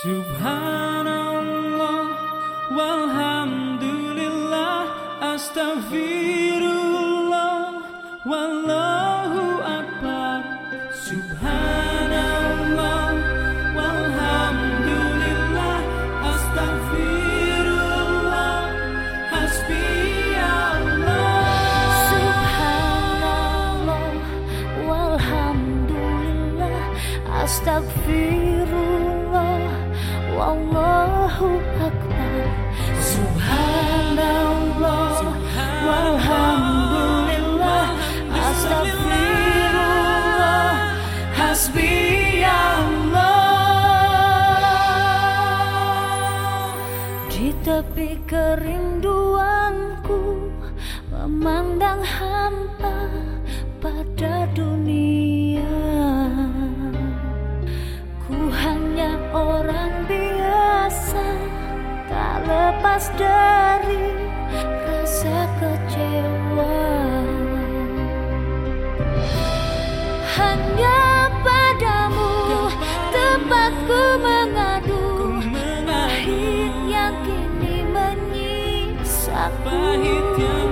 Subhanallah walhamdulillah astaghfirullah wallahu akbar. Subhanallah walhamdulillah astaghfirullah hasbiyallah. Subhanallah walhamdulillah astaghfirullah wallahu akbar. Subhanallah walhamdulillah astaghfirullah hasbiyallah. Di tepi kerinduanku memandang hampa pada dunia, ku hanya orang biasa, tak lepas dari rasa kecewa. Hanya padamu tempatku mengadu, pahit yang kini menyisaku.